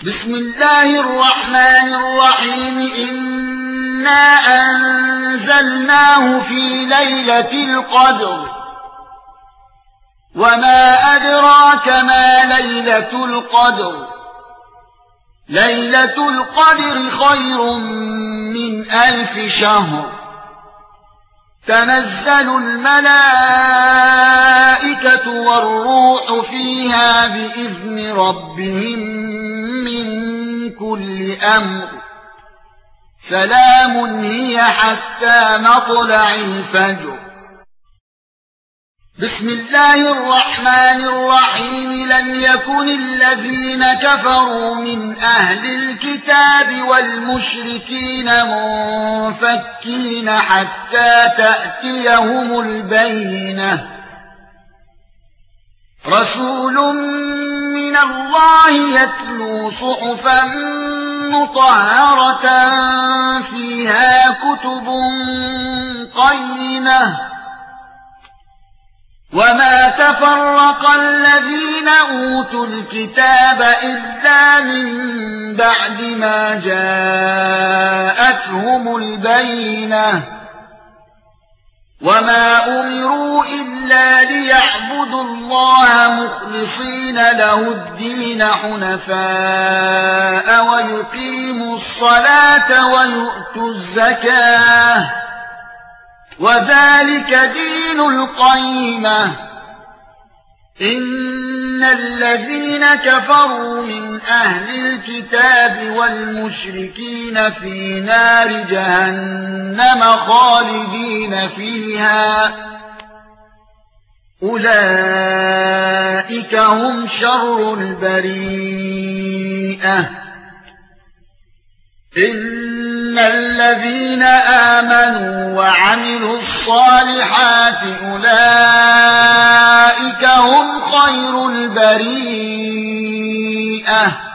بسم الله الرحمن الرحيم إنا أنزلناه في ليلة القدر وما أدراك ما ليلة القدر ليلة القدر خير من 1000 شهر تنزل الملائكة والروح فيها بإذن ربهم من كل أمر سلام هي حتى مطلع الفجر. بسم الله الرحمن الرحيم لم يكن الذين كفروا من أهل الكتاب والمشركين منفكين حتى تأتيهم البينة رسول من الله يتلو صحفا مطهرة فيها كتب قيمة وما تفرق الذين أوتوا الكتاب إلا من بعد ما جاءتهم البينة وما أمروا إلا ليعبدوا الله مخلصين له الدين حنفاء ويقيموا الصلاة ويؤتوا الزكاة وذلك دين القيمة. إن الذين كفروا من أهل الكتاب والمشركين في نار جهنم خالدين فيها أولئك هم شر البريئة. إن الذين آمنوا وعملوا الصالحات أولئك هم خير البريئة